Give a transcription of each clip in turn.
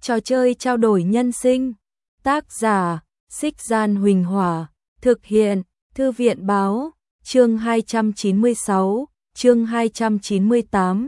Trò chơi trao đổi nhân sinh. Tác giả: Xích Gian Huỳnh Hỏa. Thực hiện: Thư viện Báo. Chương 296, chương 298,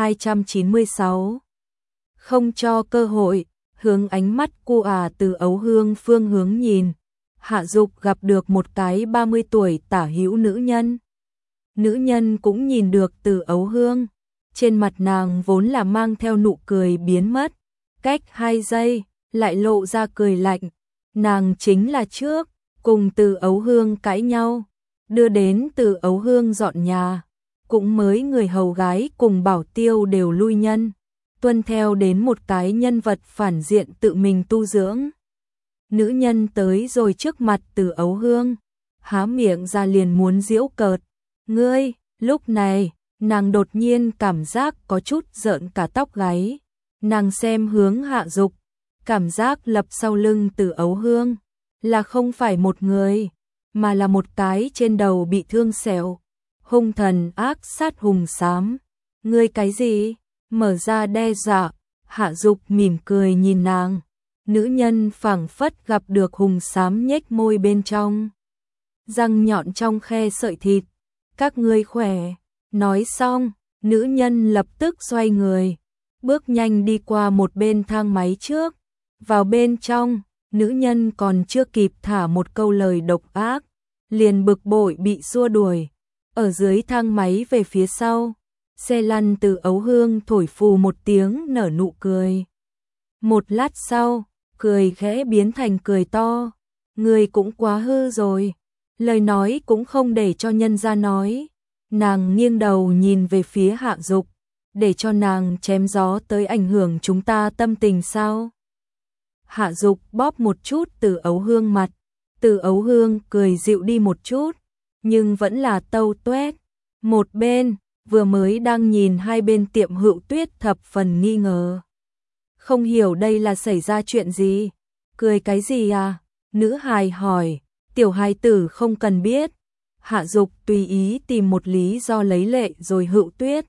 296. Không cho cơ hội, hướng ánh mắt cu từ Ấu Hương phương hướng nhìn. Hạ Dục gặp được một cái 30 tuổi tả hữu nữ nhân. Nữ nhân cũng nhìn được Từ Ấu Hương. Trên mặt nàng vốn là mang theo nụ cười biến mất. Cách 2 giây, lại lộ ra cười lạnh. Nàng chính là trước, cùng Từ Ấu Hương cãi nhau. Đưa đến Từ Ấu Hương dọn nhà. Cũng mới người hầu gái cùng bảo tiêu đều lui nhân. Tuân theo đến một cái nhân vật phản diện tự mình tu dưỡng. Nữ nhân tới rồi trước mặt Từ Ấu Hương. Há miệng ra liền muốn giễu cợt. Ngươi, lúc này, nàng đột nhiên cảm giác có chút rợn cả tóc gáy. Nàng xem hướng Hạ Dục, cảm giác lập sau lưng Từ Ấu Hương là không phải một người, mà là một cái trên đầu bị thương sẹo, hung thần ác sát hùng xám. Ngươi cái gì? Mở ra đe dọa. Hạ Dục mỉm cười nhìn nàng. Nữ nhân phảng phất gặp được hùng xám nhếch môi bên trong, răng nhọn trong khe sợi thịt. Các ngươi khỏe. Nói xong, nữ nhân lập tức xoay người, bước nhanh đi qua một bên thang máy trước. Vào bên trong, nữ nhân còn chưa kịp thả một câu lời độc ác, liền bực bội bị xua đuổi. Ở dưới thang máy về phía sau, xe lăn Từ Ấu Hương thổi phù một tiếng nở nụ cười. Một lát sau, cười khẽ biến thành cười to. Người cũng quá hư rồi. Lời nói cũng không để cho nhân ra nói. Nàng nghiêng đầu nhìn về phía Hạ Dục, để cho nàng chém gió tới ảnh hưởng chúng ta tâm tình sao? Hạ Dục bóp một chút Từ Ấu Hương mặt. Từ Ấu Hương cười dịu đi một chút, nhưng vẫn là tâu tuét. Một bên, vừa mới đang nhìn hai bên tiệm Hữu Tuyết thập phần nghi ngờ. Không hiểu đây là xảy ra chuyện gì? Cười cái gì à? Nữ hài hỏi. Tiểu hài tử không cần biết. Hạ Dục tùy ý tìm một lý do lấy lệ rồi Hữu Tuyết.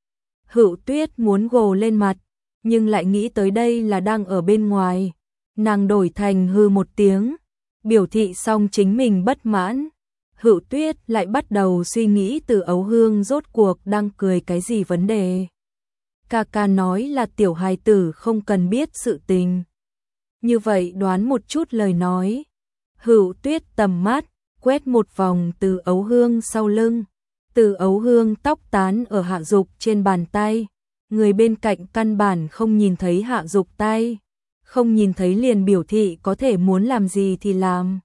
Hữu Tuyết muốn gồ lên mặt, nhưng lại nghĩ tới đây là đang ở bên ngoài. Nàng đổi thành hư một tiếng, biểu thị xong chính mình bất mãn. Hữu Tuyết lại bắt đầu suy nghĩ Từ Ấu Hương rốt cuộc đang cười cái gì vấn đề. Ca ca nói là tiểu hài tử không cần biết sự tình. Như vậy đoán một chút lời nói. Hữu Tuyết tầm mắt quét một vòng Từ Ấu Hương sau lưng. Từ Ấu Hương tóc tán ở Hạ Dục trên bàn tay. Người bên cạnh căn bản không nhìn thấy Hạ Dục tay. Không nhìn thấy liền biểu thị có thể muốn làm gì thì làm.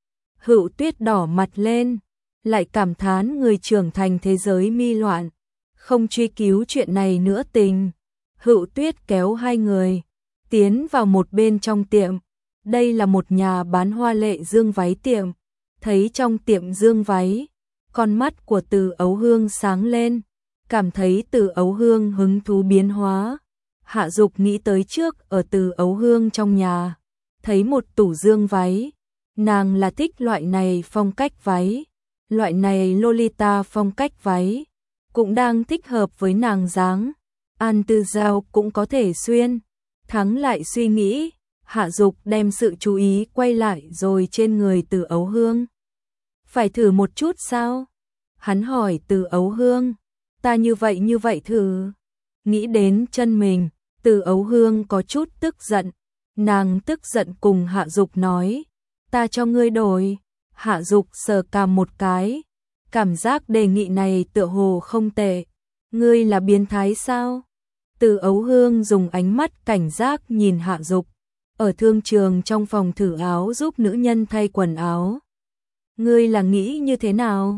Hữu Tuyết đỏ mặt lên, lại cảm thán người trưởng thành thế giới mi loạn, không truy cứu chuyện này nữa tình. Hữu Tuyết kéo hai người tiến vào một bên trong tiệm. Đây là một nhà bán hoa lệ dương váy tiệm. Thấy trong tiệm dương váy, con mắt của Từ Ấu Hương sáng lên, cảm thấy Từ Ấu Hương hứng thú biến hóa. Hạ Dục nghĩ tới trước ở Từ Ấu Hương trong nhà, thấy một tủ dương váy. Nàng là thích loại này phong cách váy, loại này Lolita phong cách váy, cũng đang thích hợp với nàng dáng. An Tư Giao cũng có thể xuyên. Thắng lại suy nghĩ, Hạ Dục đem sự chú ý quay lại rồi trên người Từ Ấu Hương. Phải thử một chút sao? Hắn hỏi Từ Ấu Hương. Ta như vậy thử. Nghĩ đến chân mình, Từ Ấu Hương có chút tức giận. Nàng tức giận cùng Hạ Dục nói. Ta cho ngươi đổi. Hạ Dục sờ cằm một cái. Cảm giác đề nghị này tựa hồ không tệ. Ngươi là biến thái sao? Từ Ấu Hương dùng ánh mắt cảnh giác nhìn Hạ Dục. Ở thương trường trong phòng thử áo giúp nữ nhân thay quần áo. Ngươi là nghĩ như thế nào?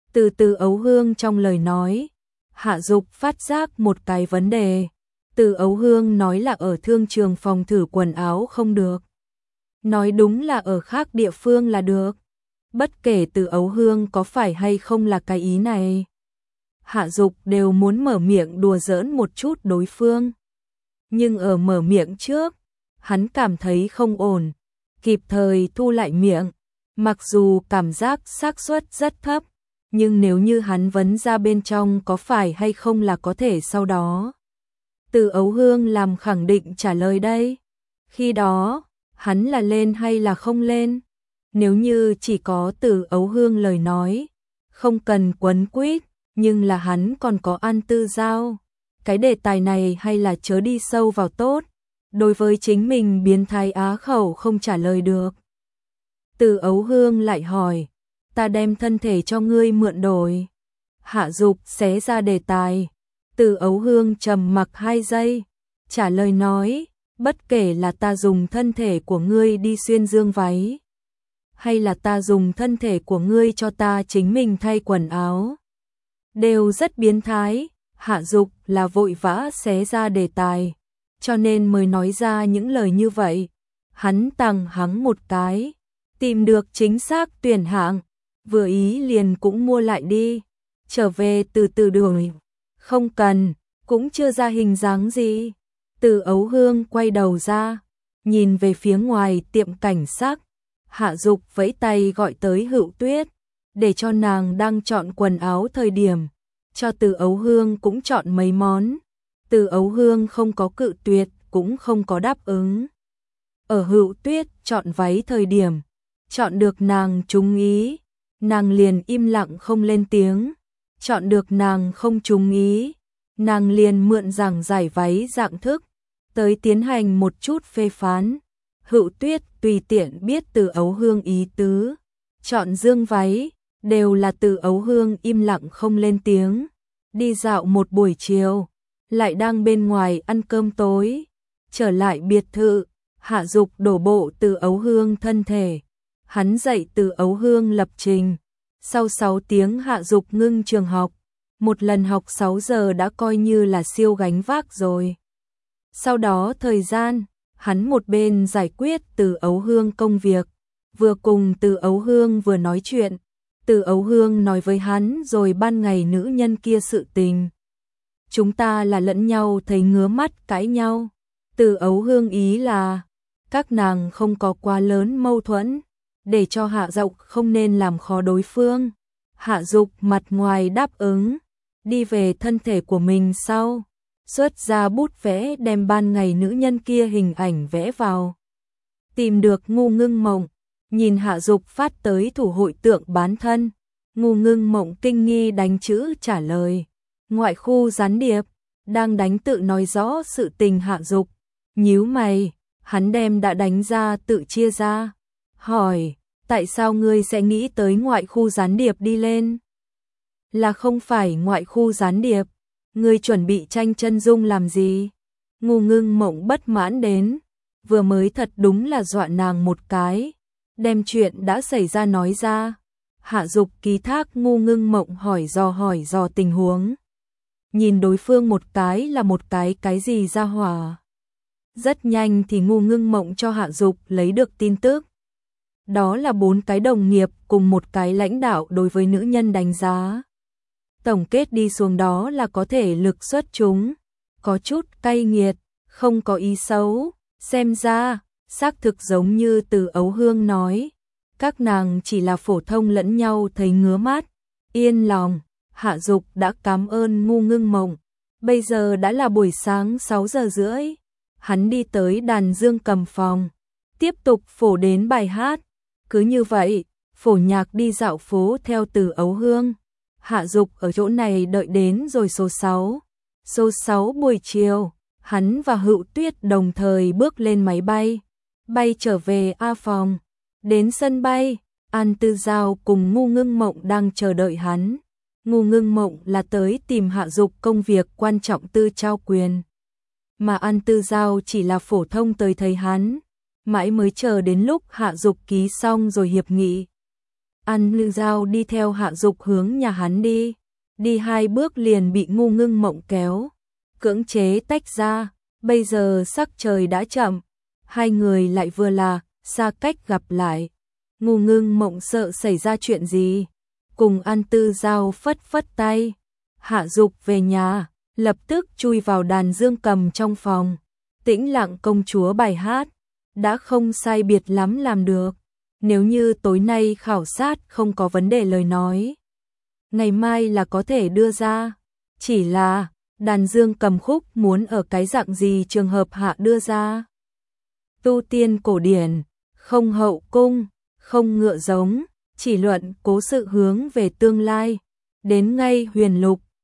Từ Ấu Hương trong lời nói, Hạ Dục phát giác một cái vấn đề. Từ Ấu Hương nói là ở thương trường phòng thử quần áo không được. Nói đúng là ở khác địa phương là được. Bất kể Từ Ấu Hương có phải hay không là cái ý này. Hạ Dục đều muốn mở miệng đùa giỡn một chút đối phương. Nhưng ở mở miệng trước, hắn cảm thấy không ổn, kịp thời thu lại miệng. Mặc dù cảm giác xác suất rất thấp, nhưng nếu như hắn vấn ra bên trong có phải hay không là có thể sau đó. Từ Ấu Hương làm khẳng định trả lời đây. Khi đó, hắn là lên hay là không lên? Nếu như chỉ có Từ Ấu Hương lời nói, không cần quấn quýt, nhưng là hắn còn có An Tư Giao. Cái đề tài này hay là chớ đi sâu vào tốt. Đối với chính mình biến thái á khẩu không trả lời được. Từ Ấu Hương lại hỏi, ta đem thân thể cho ngươi mượn đổi. Hạ Dục xé ra đề tài. Từ Ấu Hương trầm mặc 2 giây, trả lời nói, bất kể là ta dùng thân thể của ngươi đi xuyên dương váy, hay là ta dùng thân thể của ngươi cho ta chính mình thay quần áo, đều rất biến thái. Hạ Dục là vội vã xé ra đề tài, cho nên mới nói ra những lời như vậy. Hắn tằng hắng một cái, tìm được chính xác tuyển hạng, vừa ý liền cũng mua lại đi, trở về từ từ đường. Không cần, cũng chưa ra hình dáng gì. Từ Ấu Hương quay đầu ra, nhìn về phía ngoài tiệm cảnh sắc. Hạ Dục vẫy tay gọi tới Hữu Tuyết, để cho nàng đang chọn quần áo thời điểm, cho Từ Ấu Hương cũng chọn mấy món. Từ Ấu Hương không có cự tuyệt, cũng không có đáp ứng. Ở Hữu Tuyết chọn váy thời điểm, chọn được nàng trúng ý, nàng liền im lặng không lên tiếng. Chọn được nàng không trúng ý, nàng liền mượn giảng giải váy dạng thức, tới tiến hành một chút phê phán. Hữu Tuyết tùy tiện biết Từ Ấu Hương ý tứ, chọn dương váy, đều là Từ Ấu Hương im lặng không lên tiếng. Đi dạo một buổi chiều, lại đang bên ngoài ăn cơm tối, trở lại biệt thự, Hạ Dục đổ bộ Từ Ấu Hương thân thể. Hắn dạy Từ Ấu Hương lập trình. Sau 6 tiếng Hạ Dục ngưng trường học, một lần học 6 giờ đã coi như là siêu gánh vác rồi. Sau đó thời gian, hắn một bên giải quyết Từ Ấu Hương công việc, vừa cùng Từ Ấu Hương vừa nói chuyện. Từ Ấu Hương nói với hắn rồi ban ngày nữ nhân kia sự tình. Chúng ta là lẫn nhau thấy ngứa mắt cãi nhau. Từ Ấu Hương ý là, các nàng không có quá lớn mâu thuẫn, để cho Hạ Dục không nên làm khó đối phương. Hạ Dục mặt ngoài đáp ứng, đi về thân thể của mình sau, xuất ra bút vẽ đem ban ngày nữ nhân kia hình ảnh vẽ vào. Tìm được Ngu Ngưng Mộng, nhìn Hạ Dục phát tới thủ hội tượng bán thân. Ngu Ngưng Mộng kinh nghi đánh chữ trả lời, ngoại khu gián điệp, đang đánh tự nói rõ sự tình. Hạ Dục nhíu mày, hắn đem đã đánh ra tự chia ra, hỏi, tại sao ngươi sẽ nghĩ tới ngoại khu gián điệp đi lên? Là không phải ngoại khu gián điệp, ngươi chuẩn bị tranh chân dung làm gì? Ngu Ngưng Mộng bất mãn đến, vừa mới thật đúng là dọa nàng một cái, đem chuyện đã xảy ra nói ra. Hạ Dục ký thác Ngu Ngưng Mộng hỏi dò tình huống. Nhìn đối phương một cái là một cái gì ra hỏa. Rất nhanh thì Ngu Ngưng Mộng cho Hạ Dục lấy được tin tức. Đó là 4 cái đồng nghiệp cùng một cái lãnh đạo đối với nữ nhân đánh giá. Tổng kết đi xuống đó là có thể lực xuất chúng, có chút cay nghiệt, không có ý xấu. Xem ra, xác thực giống như Từ Ấu Hương nói, các nàng chỉ là phổ thông lẫn nhau thấy ngứa mắt. Yên lòng, Hạ Dục đã cảm ơn Ngu Ngưng Mộng. Bây giờ đã là buổi sáng 6 giờ rưỡi. Hắn đi tới đàn dương cầm phòng, tiếp tục phổ đến bài hát. Cứ như vậy, phổ nhạc đi dạo phố theo Từ Ấu Hương. Hạ Dục ở chỗ này đợi đến rồi số 6. Số 6 buổi chiều, hắn và Hữu Tuyết đồng thời bước lên máy bay, bay trở về A phòng. Đến sân bay, An Tư Giao cùng Ngu Ngưng Mộng đang chờ đợi hắn. Ngu Ngưng Mộng là tới tìm Hạ Dục công việc quan trọng tư trao quyền, mà An Tư Giao chỉ là phổ thông tới thấy hắn, mãi mới chờ đến lúc Hạ Dục ký xong rồi hiệp nghị. An Tư Giao đi theo Hạ Dục hướng nhà hắn đi, đi 2 bước liền bị Ngu Ngưng Mộng kéo, cưỡng chế tách ra. Bây giờ sắc trời đã chậm, hai người lại vừa là xa cách gặp lại. Ngu Ngưng Mộng sợ xảy ra chuyện gì, cùng An Tư Giao phất phất tay. Hạ Dục về nhà, lập tức chui vào đàn dương cầm trong phòng. Tĩnh lặng công chúa bài hát, đã không sai biệt lắm làm được. Nếu như tối nay khảo sát không có vấn đề lời nói, ngày mai là có thể đưa ra. Chỉ là, đàn dương cầm khúc muốn ở cái dạng gì trường hợp hạ đưa ra? tu tiên cổ điển, không hậu cung, không ngựa giống, chỉ luận cố sự hướng về tương lai. Đến ngay huyền lục,